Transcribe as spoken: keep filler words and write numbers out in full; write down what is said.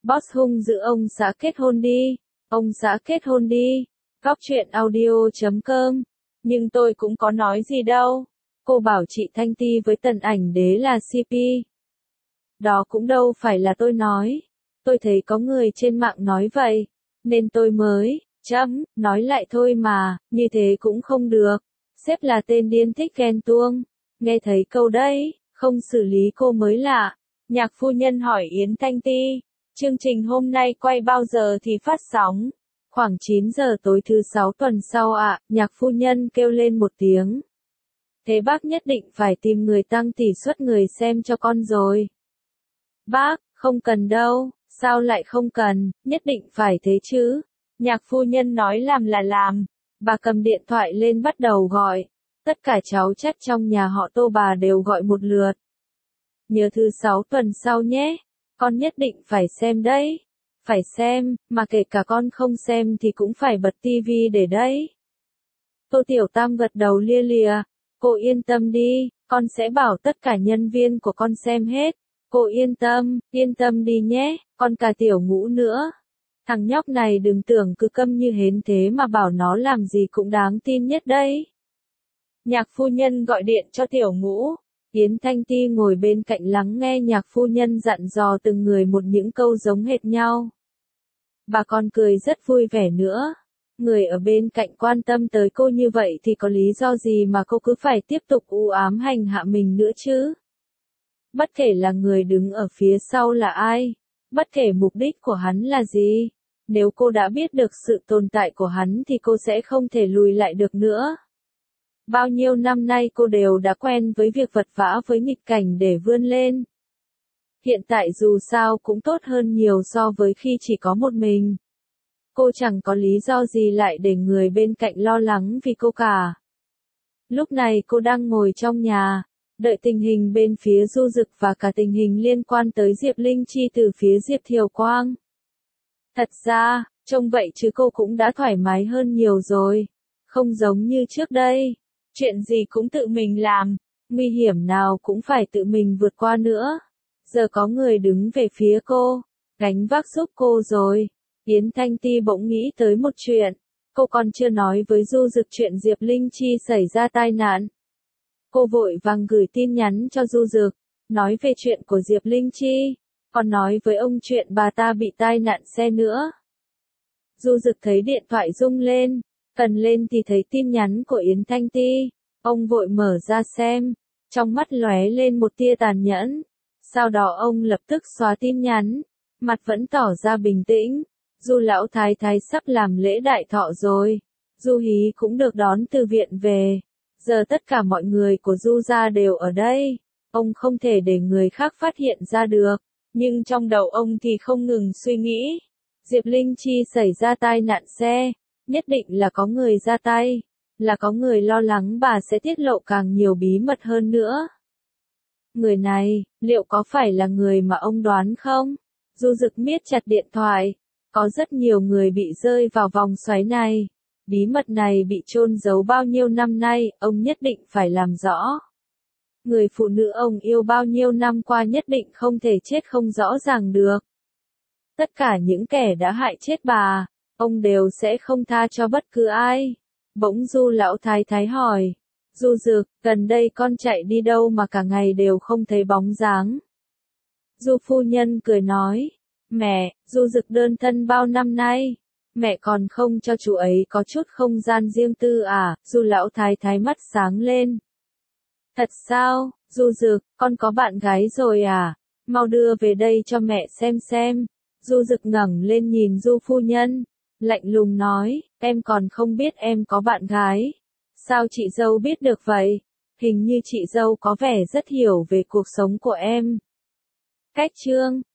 Boss hung dữ ông xã kết hôn đi, ông xã kết hôn đi, góc truyện audio chấm com. Nhưng tôi cũng có nói gì đâu, cô bảo chị Thanh Ti với Tần Ảnh Đế là xê pê. Đó cũng đâu phải là tôi nói, tôi thấy có người trên mạng nói vậy, nên tôi mới, chấm, nói lại thôi mà, như thế cũng không được, sếp là tên điên thích ghen tuông, nghe thấy câu đấy, không xử lý cô mới lạ. Nhạc phu nhân hỏi Yến Thanh Ti, chương trình hôm nay quay bao giờ thì phát sóng? Khoảng chín giờ tối thứ sáu tuần sau ạ, à, nhạc phu nhân kêu lên một tiếng. Thế bác nhất định phải tìm người tăng tỷ suất người xem cho con rồi. Bác, không cần đâu, sao lại không cần, nhất định phải thế chứ. Nhạc phu nhân nói làm là làm, bà cầm điện thoại lên bắt đầu gọi. Tất cả cháu chắc trong nhà họ Tô bà đều gọi một lượt. Nhớ thứ sáu tuần sau nhé, con nhất định phải xem đấy. Phải xem, mà kể cả con không xem thì cũng phải bật tivi để đấy. Tô Tiểu Tam gật đầu lia lịa, cô yên tâm đi, con sẽ bảo tất cả nhân viên của con xem hết. Cô yên tâm, yên tâm đi nhé, con cả Tiểu Ngũ nữa. Thằng nhóc này đừng tưởng cứ câm như hến thế mà bảo nó làm gì cũng đáng tin nhất đấy. Nhạc phu nhân gọi điện cho Tiểu Ngũ. Yến Thanh Ti ngồi bên cạnh lắng nghe nhạc phu nhân dặn dò từng người một những câu giống hệt nhau. Bà còn cười rất vui vẻ nữa. Người ở bên cạnh quan tâm tới cô như vậy thì có lý do gì mà cô cứ phải tiếp tục u ám hành hạ mình nữa chứ? Bất kể là người đứng ở phía sau là ai, bất kể mục đích của hắn là gì, nếu cô đã biết được sự tồn tại của hắn thì cô sẽ không thể lùi lại được nữa. Bao nhiêu năm nay cô đều đã quen với việc vật vã với nghịch cảnh để vươn lên. Hiện tại dù sao cũng tốt hơn nhiều so với khi chỉ có một mình. Cô chẳng có lý do gì lại để người bên cạnh lo lắng vì cô cả. Lúc này cô đang ngồi trong nhà, đợi tình hình bên phía Du Dực và cả tình hình liên quan tới Diệp Linh Chi từ phía Diệp Thiều Quang. Thật ra, trông vậy chứ cô cũng đã thoải mái hơn nhiều rồi. Không giống như trước đây, chuyện gì cũng tự mình làm, nguy hiểm nào cũng phải tự mình vượt qua nữa. Giờ có người đứng về phía cô, gánh vác giúp cô rồi. Yến Thanh Ti bỗng nghĩ tới một chuyện, cô còn chưa nói với Du Dực chuyện Diệp Linh Chi xảy ra tai nạn. Cô vội vàng gửi tin nhắn cho Du Dực, nói về chuyện của Diệp Linh Chi, còn nói với ông chuyện bà ta bị tai nạn xe nữa. Du Dực thấy điện thoại rung lên, cần lên thì thấy tin nhắn của Yến Thanh Ti, ông vội mở ra xem, trong mắt lóe lên một tia tàn nhẫn, sau đó ông lập tức xóa tin nhắn, mặt vẫn tỏ ra bình tĩnh. Du lão thái thái sắp làm lễ đại thọ rồi, Du Hí cũng được đón từ viện về, giờ tất cả mọi người của Du gia đều ở đây, ông không thể để người khác phát hiện ra được, nhưng trong đầu ông thì không ngừng suy nghĩ, Diệp Linh Chi xảy ra tai nạn xe, nhất định là có người ra tay, là có người lo lắng bà sẽ tiết lộ càng nhiều bí mật hơn nữa. Người này, liệu có phải là người mà ông đoán không? Du Dực miết chặt điện thoại. Có rất nhiều người bị rơi vào vòng xoáy này. Bí mật này bị chôn giấu bao nhiêu năm nay, ông nhất định phải làm rõ. Người phụ nữ ông yêu bao nhiêu năm qua nhất định không thể chết không rõ ràng được. Tất cả những kẻ đã hại chết bà, ông đều sẽ không tha cho bất cứ ai. Bỗng Du lão thái thái hỏi, Du Dực, gần đây con chạy đi đâu mà cả ngày đều không thấy bóng dáng? Du phu nhân cười nói, mẹ, Du Dực đơn thân bao năm nay, mẹ còn không cho chú ấy có chút không gian riêng tư à? Du lão thái thái mắt sáng lên. Thật sao, Du Dực, con có bạn gái rồi à? Mau đưa về đây cho mẹ xem xem. Du Dực ngẩng lên nhìn Du phu nhân, lạnh lùng nói, em còn không biết em có bạn gái. Sao chị dâu biết được vậy? Hình như chị dâu có vẻ rất hiểu về cuộc sống của em. Cách chương